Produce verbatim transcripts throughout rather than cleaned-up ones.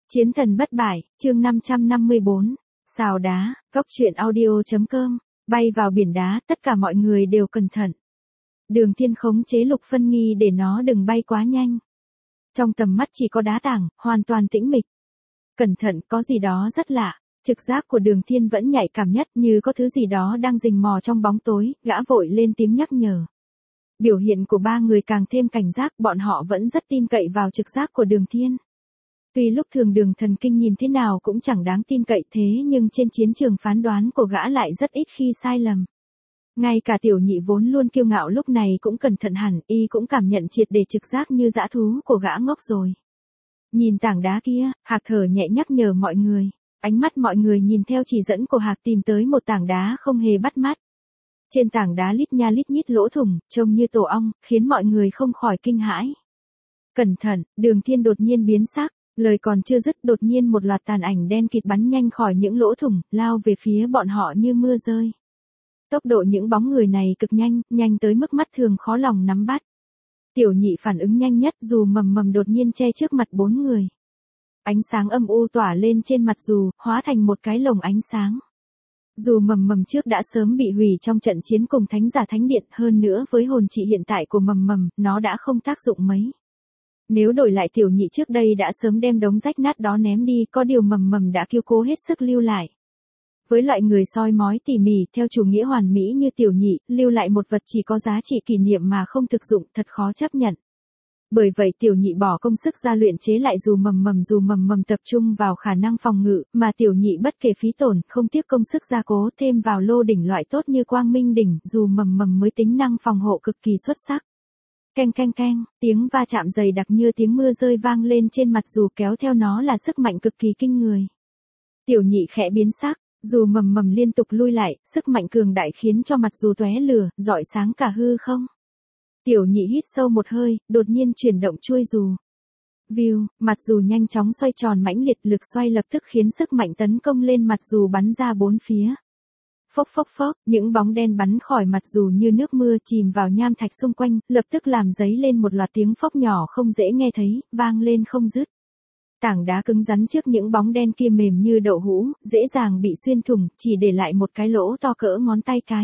Chiến thần bất bại, chương năm trăm năm mươi bốn, xào đá, góc truyện audio.com, bay vào biển đá, tất cả mọi người đều cẩn thận. Đường Thiên khống chế Lục Phân Nghi để nó đừng bay quá nhanh. Trong tầm mắt chỉ có đá tảng, hoàn toàn tĩnh mịch. Cẩn thận, có gì đó rất lạ. Trực giác của Đường Thiên vẫn nhạy cảm nhất, như có thứ gì đó đang rình mò trong bóng tối, gã vội lên tiếng nhắc nhở. Biểu hiện của ba người càng thêm cảnh giác, bọn họ vẫn rất tin cậy vào trực giác của Đường Thiên. Tuy lúc thường Đường Thần Kinh nhìn thế nào cũng chẳng đáng tin cậy thế nhưng trên chiến trường phán đoán của gã lại rất ít khi sai lầm. Ngay cả Tiểu Nhị vốn luôn kiêu ngạo lúc này cũng cẩn thận hẳn, y cũng cảm nhận triệt để trực giác như dã thú của gã ngốc rồi. Nhìn tảng đá kia, Hạc thở nhẹ nhắc nhở mọi người. Ánh mắt mọi người nhìn theo chỉ dẫn của Hạc tìm tới một tảng đá không hề bắt mắt. Trên tảng đá lít nha lít nhít lỗ thủng, trông như tổ ong, khiến mọi người không khỏi kinh hãi. Cẩn thận, Đường Thiên đột nhiên biến sắc. Lời còn chưa dứt, đột nhiên một loạt tàn ảnh đen kịt bắn nhanh khỏi những lỗ thủng, lao về phía bọn họ như mưa rơi. Tốc độ những bóng người này cực nhanh, nhanh tới mức mắt thường khó lòng nắm bắt. Tiểu Nhị phản ứng nhanh nhất, dù mầm mầm đột nhiên che trước mặt bốn người. Ánh sáng âm u tỏa lên trên mặt dù, hóa thành một cái lồng ánh sáng. Dù mầm mầm trước đã sớm bị hủy trong trận chiến cùng thánh giả thánh điện, hơn nữa với hồn trị hiện tại của mầm mầm, nó đã không tác dụng mấy. Nếu đổi lại Tiểu Nhị trước đây đã sớm đem đống rách nát đó ném đi, có điều mầm mầm đã kiêu cố hết sức lưu lại. Với loại người soi mói tỉ mỉ theo chủ nghĩa hoàn mỹ như Tiểu Nhị, lưu lại một vật chỉ có giá trị kỷ niệm mà không thực dụng thật khó chấp nhận. Bởi vậy Tiểu Nhị bỏ công sức ra luyện chế lại dù mầm mầm dù mầm mầm tập trung vào khả năng phòng ngự, mà Tiểu Nhị bất kể phí tổn, không tiếc công sức gia cố thêm vào lô đỉnh loại tốt như Quang Minh đỉnh, dù mầm mầm mới tính năng phòng hộ cực kỳ xuất sắc. Keng keng keng, tiếng va chạm dày đặc như tiếng mưa rơi vang lên trên mặt dù kéo theo nó là sức mạnh cực kỳ kinh người. Tiểu Nhị khẽ biến sắc, dù mầm mầm liên tục lui lại, sức mạnh cường đại khiến cho mặt dù tóe lửa, rọi sáng cả hư không. Tiểu Nhị hít sâu một hơi, đột nhiên chuyển động chuôi dù. View, mặt dù nhanh chóng xoay tròn mãnh liệt, lực xoay lập tức khiến sức mạnh tấn công lên mặt dù bắn ra bốn phía. Phốc phốc phốc, những bóng đen bắn khỏi mặt dù như nước mưa chìm vào nham thạch xung quanh, lập tức làm dấy lên một loạt tiếng phốc nhỏ không dễ nghe thấy, vang lên không dứt. Tảng đá cứng rắn trước những bóng đen kia mềm như đậu hũ, dễ dàng bị xuyên thủng, chỉ để lại một cái lỗ to cỡ ngón tay cái.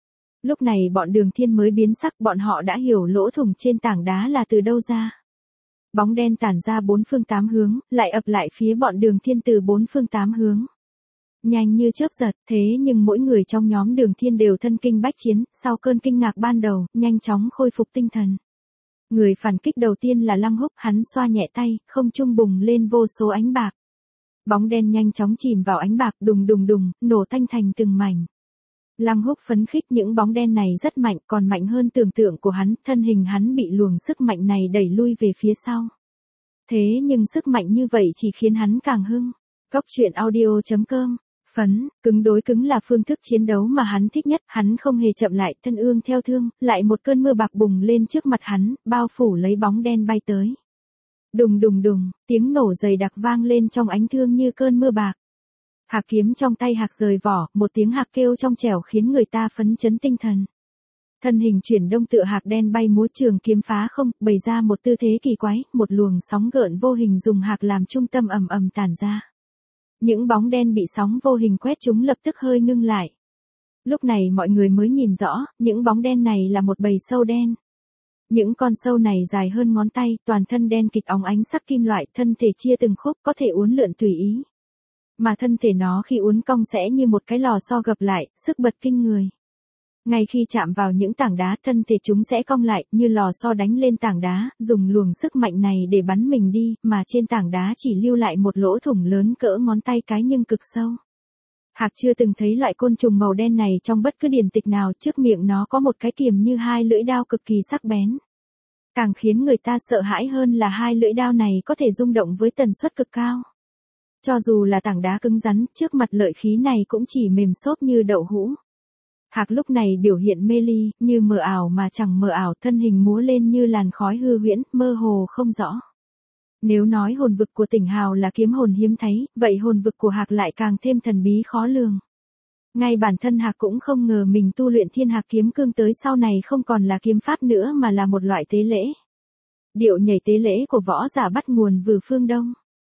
Lúc này bọn Đường Thiên mới biến sắc, bọn họ đã hiểu lỗ thủng trên tảng đá là từ đâu ra. Bóng đen tản ra bốn phương tám hướng, lại ập lại phía bọn Đường Thiên từ bốn phương tám hướng. Nhanh như chớp giật, thế nhưng mỗi người trong nhóm Đường Thiên đều thân kinh bách chiến, sau cơn kinh ngạc ban đầu, nhanh chóng khôi phục tinh thần. Người phản kích đầu tiên là Lăng Húc, hắn xoa nhẹ tay, không trung bùng lên vô số ánh bạc. Bóng đen nhanh chóng chìm vào ánh bạc, đùng đùng đùng, nổ tanh thành từng mảnh. Lăng Húc phấn khích, những bóng đen này rất mạnh, còn mạnh hơn tưởng tượng của hắn, thân hình hắn bị luồng sức mạnh này đẩy lui về phía sau. Thế nhưng sức mạnh như vậy chỉ khiến hắn càng hưng. Góc truyện audio.com, phấn, cứng đối cứng là phương thức chiến đấu mà hắn thích nhất, hắn không hề chậm lại, thân ương theo thương, lại một cơn mưa bạc bùng lên trước mặt hắn, bao phủ lấy bóng đen bay tới. Đùng đùng đùng, tiếng nổ dày đặc vang lên trong ánh thương như cơn mưa bạc. Hạc kiếm trong tay Hạc rời vỏ, một tiếng hạc kêu trong trẻo khiến người ta phấn chấn tinh thần. Thân hình chuyển đông tựa hạc đen bay múa trường kiếm phá không, bày ra một tư thế kỳ quái, một luồng sóng gợn vô hình dùng hạc làm trung tâm ầm ầm tản ra. Những bóng đen bị sóng vô hình quét chúng lập tức hơi ngưng lại. Lúc này mọi người mới nhìn rõ, những bóng đen này là một bầy sâu đen. Những con sâu này dài hơn ngón tay, toàn thân đen kịt óng ánh sắc kim loại, thân thể chia từng khúc có thể uốn lượn tùy ý. Mà thân thể nó khi uốn cong sẽ như một cái lò xo gập lại, sức bật kinh người. Ngay khi chạm vào những tảng đá, thân thể chúng sẽ cong lại, như lò xo đánh lên tảng đá, dùng luồng sức mạnh này để bắn mình đi, mà trên tảng đá chỉ lưu lại một lỗ thủng lớn cỡ ngón tay cái nhưng cực sâu. Hạc chưa từng thấy loại côn trùng màu đen này trong bất cứ điển tịch nào, trước miệng nó có một cái kiềm như hai lưỡi đao cực kỳ sắc bén. Càng khiến người ta sợ hãi hơn là hai lưỡi đao này có thể rung động với tần suất cực cao. Cho dù là tảng đá cứng rắn, trước mặt lợi khí này cũng chỉ mềm xốp như đậu hũ. Hạc lúc này biểu hiện mê ly, như mờ ảo mà chẳng mờ ảo, thân hình múa lên như làn khói hư huyễn, mơ hồ không rõ. Nếu nói hồn vực của Tỉnh Hào là kiếm hồn hiếm thấy, vậy hồn vực của Hạc lại càng thêm thần bí khó lường. Ngay bản thân Hạc cũng không ngờ mình tu luyện Thiên Hạc kiếm cương tới sau này không còn là kiếm pháp nữa mà là một loại tế lễ. Điệu nhảy tế lễ của võ giả bắt nguồn từ phương Đông.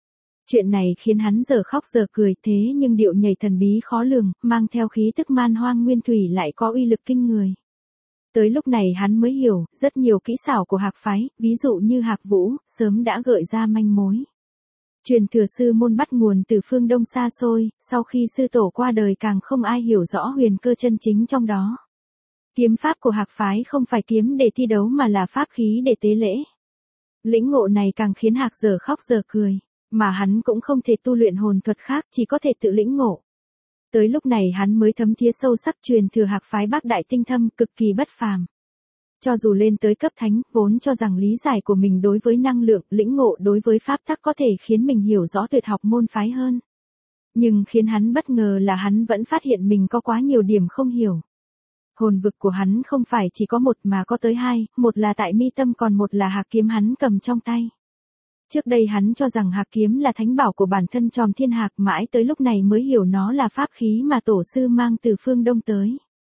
Chuyện này khiến hắn giờ khóc giờ cười, thế nhưng điệu nhảy thần bí khó lường, mang theo khí tức man hoang nguyên thủy lại có uy lực kinh người. Tới lúc này hắn mới hiểu, rất nhiều kỹ xảo của Hạc phái, ví dụ như Hạc Vũ, sớm đã gợi ra manh mối. Truyền thừa sư môn bắt nguồn từ phương Đông xa xôi, sau khi sư tổ qua đời càng không ai hiểu rõ huyền cơ chân chính trong đó. Kiếm pháp của Hạc phái không phải kiếm để thi đấu mà là pháp khí để tế lễ. Lĩnh ngộ này càng khiến Hạc giờ khóc giờ cười, mà hắn cũng không thể tu luyện hồn thuật khác, chỉ có thể tự lĩnh ngộ. Tới lúc này hắn mới thấm thía sâu sắc truyền thừa Hạc phái bác đại tinh thâm, cực kỳ bất phàm. Cho dù lên tới cấp thánh, vốn cho rằng lý giải của mình đối với năng lượng, lĩnh ngộ đối với pháp tắc có thể khiến mình hiểu rõ tuyệt học môn phái hơn. Nhưng khiến hắn bất ngờ là hắn vẫn phát hiện mình có quá nhiều điểm không hiểu. Hồn vực của hắn không phải chỉ có một mà có tới hai, một là tại mi tâm còn một là Hạc kiếm hắn cầm trong tay. Trước đây hắn cho rằng Hạc kiếm là thánh bảo của bản thân Tròm Thiên Hạc, mãi tới lúc này mới hiểu nó là pháp khí mà tổ sư mang từ phương Đông tới.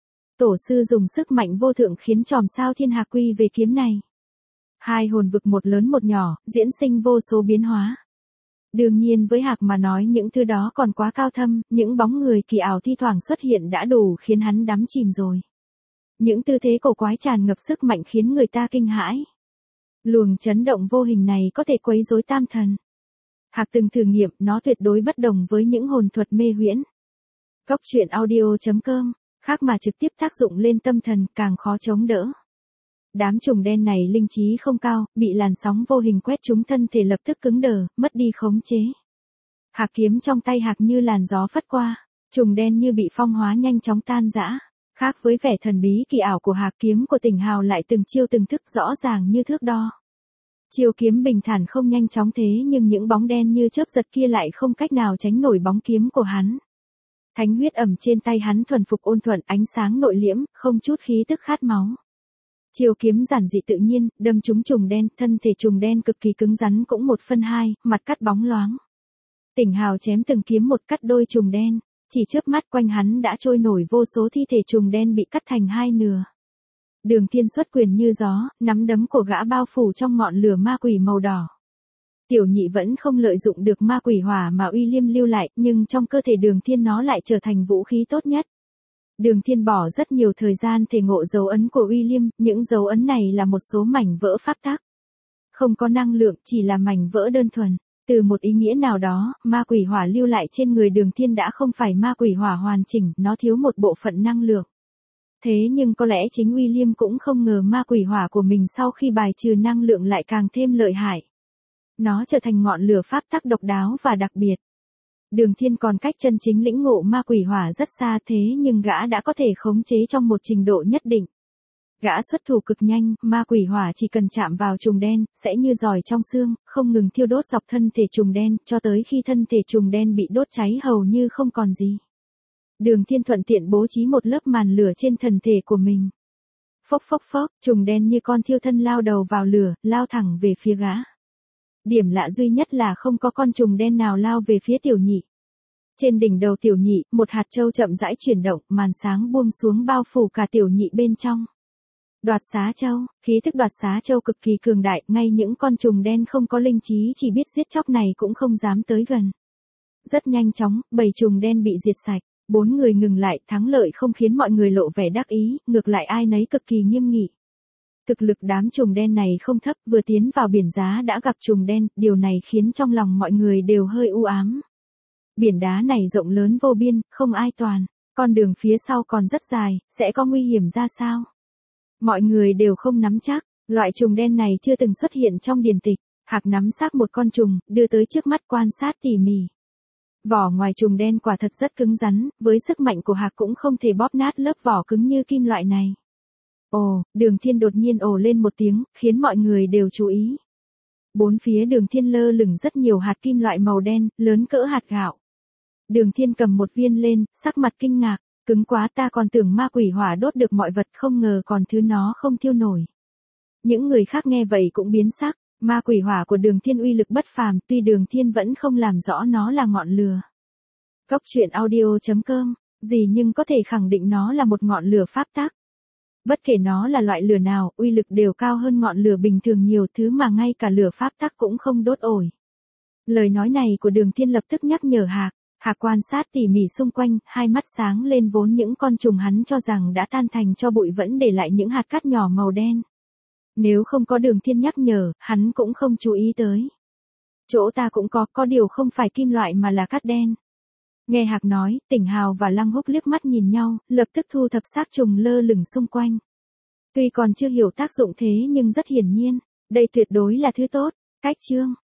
Tổ sư dùng sức mạnh vô thượng khiến Tròm Sao Thiên Hạc quy về kiếm này. Hai hồn vực một lớn một nhỏ, diễn sinh vô số biến hóa. Đương nhiên với Hạc mà nói những thứ đó còn quá cao thâm, những bóng người kỳ ảo thi thoảng xuất hiện đã đủ khiến hắn đắm chìm rồi. Những tư thế cổ quái tràn ngập sức mạnh khiến người ta kinh hãi. Luồng chấn động vô hình này có thể quấy rối tam thần. Hạc từng thử nghiệm, nó tuyệt đối bất đồng với những hồn thuật mê huyễn. Góc truyện audio chấm com, khác mà trực tiếp tác dụng lên tâm thần càng khó chống đỡ. Đám trùng đen này linh trí không cao, bị làn sóng vô hình quét trúng thân thể lập tức cứng đờ, mất đi khống chế. Hạc kiếm trong tay Hạc như làn gió phất qua, trùng đen như bị phong hóa nhanh chóng tan rã. Khác với vẻ thần bí kỳ ảo của Hạc kiếm của Tỉnh Hào lại từng chiêu từng thức rõ ràng như thước đo. Chiêu kiếm bình thản không nhanh chóng thế nhưng những bóng đen như chớp giật kia lại không cách nào tránh nổi bóng kiếm của hắn. Thánh huyết ẩm trên tay hắn thuần phục ôn thuận, ánh sáng nội liễm, không chút khí tức khát máu. Chiêu kiếm giản dị tự nhiên, đâm trúng trùng đen, thân thể trùng đen cực kỳ cứng rắn cũng một phân hai, mặt cắt bóng loáng. Tỉnh Hào chém từng kiếm một cắt đôi trùng đen, chỉ chớp mắt quanh hắn đã trôi nổi vô số thi thể trùng đen bị cắt thành hai nửa. Đường Thiên xuất quyền như gió, nắm đấm của gã bao phủ trong ngọn lửa ma quỷ màu đỏ. Tiểu Nhị vẫn không lợi dụng được ma quỷ hỏa mà Uy Liêm lưu lại, nhưng trong cơ thể Đường Thiên nó lại trở thành vũ khí tốt nhất. Đường Thiên bỏ rất nhiều thời gian thể ngộ dấu ấn của Uy Liêm, những dấu ấn này là một số mảnh vỡ pháp tắc. Không có năng lượng, chỉ là mảnh vỡ đơn thuần. Từ một ý nghĩa nào đó, ma quỷ hỏa lưu lại trên người Đường Thiên đã không phải ma quỷ hỏa hoàn chỉnh, nó thiếu một bộ phận năng lượng. Thế nhưng có lẽ chính Uy Liêm cũng không ngờ ma quỷ hỏa của mình sau khi bài trừ năng lượng lại càng thêm lợi hại. Nó trở thành ngọn lửa pháp tắc độc đáo và đặc biệt. Đường Thiên còn cách chân chính lĩnh ngộ ma quỷ hỏa rất xa thế nhưng gã đã có thể khống chế trong một trình độ nhất định. Gã xuất thủ cực nhanh, ma quỷ hỏa chỉ cần chạm vào trùng đen, sẽ như giỏi trong xương, không ngừng thiêu đốt dọc thân thể trùng đen, cho tới khi thân thể trùng đen bị đốt cháy hầu như không còn gì. Đường Thiên thuận tiện bố trí một lớp màn lửa trên thân thể của mình. Phốc phốc phốc, trùng đen như con thiêu thân lao đầu vào lửa, lao thẳng về phía gã. Điểm lạ duy nhất là không có con trùng đen nào lao về phía Tiểu Nhị. Trên đỉnh đầu Tiểu Nhị, một hạt châu chậm rãi chuyển động, màn sáng buông xuống bao phủ cả Tiểu Nhị bên trong. Đoạt xá châu, khí thức đoạt xá châu cực kỳ cường đại, ngay những con trùng đen không có linh trí chỉ biết giết chóc này cũng không dám tới gần. Rất nhanh chóng, bầy trùng đen bị diệt sạch, bốn người ngừng lại, thắng lợi không khiến mọi người lộ vẻ đắc ý, ngược lại ai nấy cực kỳ nghiêm nghị. Thực lực đám trùng đen này không thấp, vừa tiến vào biển giá đã gặp trùng đen, điều này khiến trong lòng mọi người đều hơi u ám. Biển đá này rộng lớn vô biên, không ai toàn, con đường phía sau còn rất dài, sẽ có nguy hiểm ra sao? Mọi người đều không nắm chắc, loại trùng đen này chưa từng xuất hiện trong điển tịch. Hạc nắm xác một con trùng, đưa tới trước mắt quan sát tỉ mỉ. Vỏ ngoài trùng đen quả thật rất cứng rắn, với sức mạnh của Hạc cũng không thể bóp nát lớp vỏ cứng như kim loại này. Ồ, Đường Thiên đột nhiên ồ lên một tiếng, khiến mọi người đều chú ý. Bốn phía Đường Thiên lơ lửng rất nhiều hạt kim loại màu đen, lớn cỡ hạt gạo. Đường Thiên cầm một viên lên, sắc mặt kinh ngạc, cứng quá, ta còn tưởng ma quỷ hỏa đốt được mọi vật, không ngờ còn thứ nó không thiêu nổi. Những người khác nghe vậy cũng biến sắc, ma quỷ hỏa của Đường Thiên uy lực bất phàm, tuy Đường Thiên vẫn không làm rõ nó là ngọn lửa. Góc truyện audio chấm com, gì nhưng có thể khẳng định nó là một ngọn lửa pháp tắc. Bất kể nó là loại lửa nào, uy lực đều cao hơn ngọn lửa bình thường nhiều, thứ mà ngay cả lửa pháp tắc cũng không đốt ổi. Lời nói này của Đường Thiên lập tức nhắc nhở Hạc. Hạc quan sát tỉ mỉ xung quanh, hai mắt sáng lên vốn những con trùng hắn cho rằng đã tan thành cho bụi vẫn để lại những hạt cát nhỏ màu đen. Nếu không có Đường Thiên nhắc nhở, hắn cũng không chú ý tới. Chỗ ta cũng có, có điều không phải kim loại mà là cát đen. Nghe Hạc nói, Tỉnh Hào và Lăng Húc liếc mắt nhìn nhau, lập tức thu thập xác trùng lơ lửng xung quanh. Tuy còn chưa hiểu tác dụng thế nhưng rất hiển nhiên, đây tuyệt đối là thứ tốt. Cách chương